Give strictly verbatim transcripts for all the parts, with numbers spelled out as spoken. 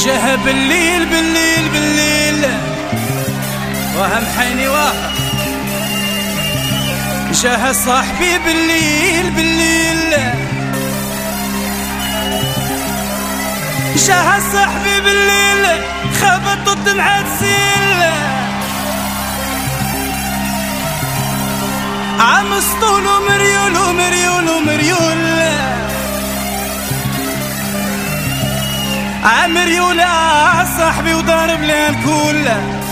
جاه بالليل بالليل بالليل واه محيني واه جاه صاحبي بالليل بالليل جاه صاحبي بالليل خبط الدمعة تسيل عم سطول ومريول ومريول ومريول عمريول صاحبي وضارب لي الكل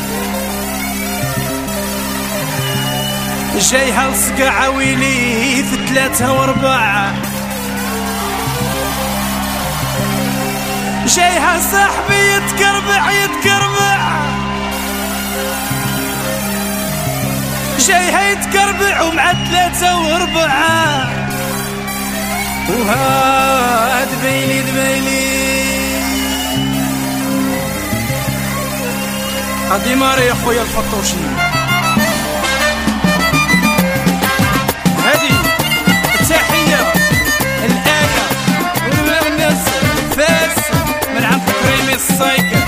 جايها لصقع عويلي في ثلاثة واربعة جايها صاحبي يتكربع يتكربع جايها يتكربع ومع ثلاثة واربعة وها دبيلي دبيلي هادي ماري يا خويا الفطوشي هادي التحية الآية والناس فاس من عند كريمي السايكل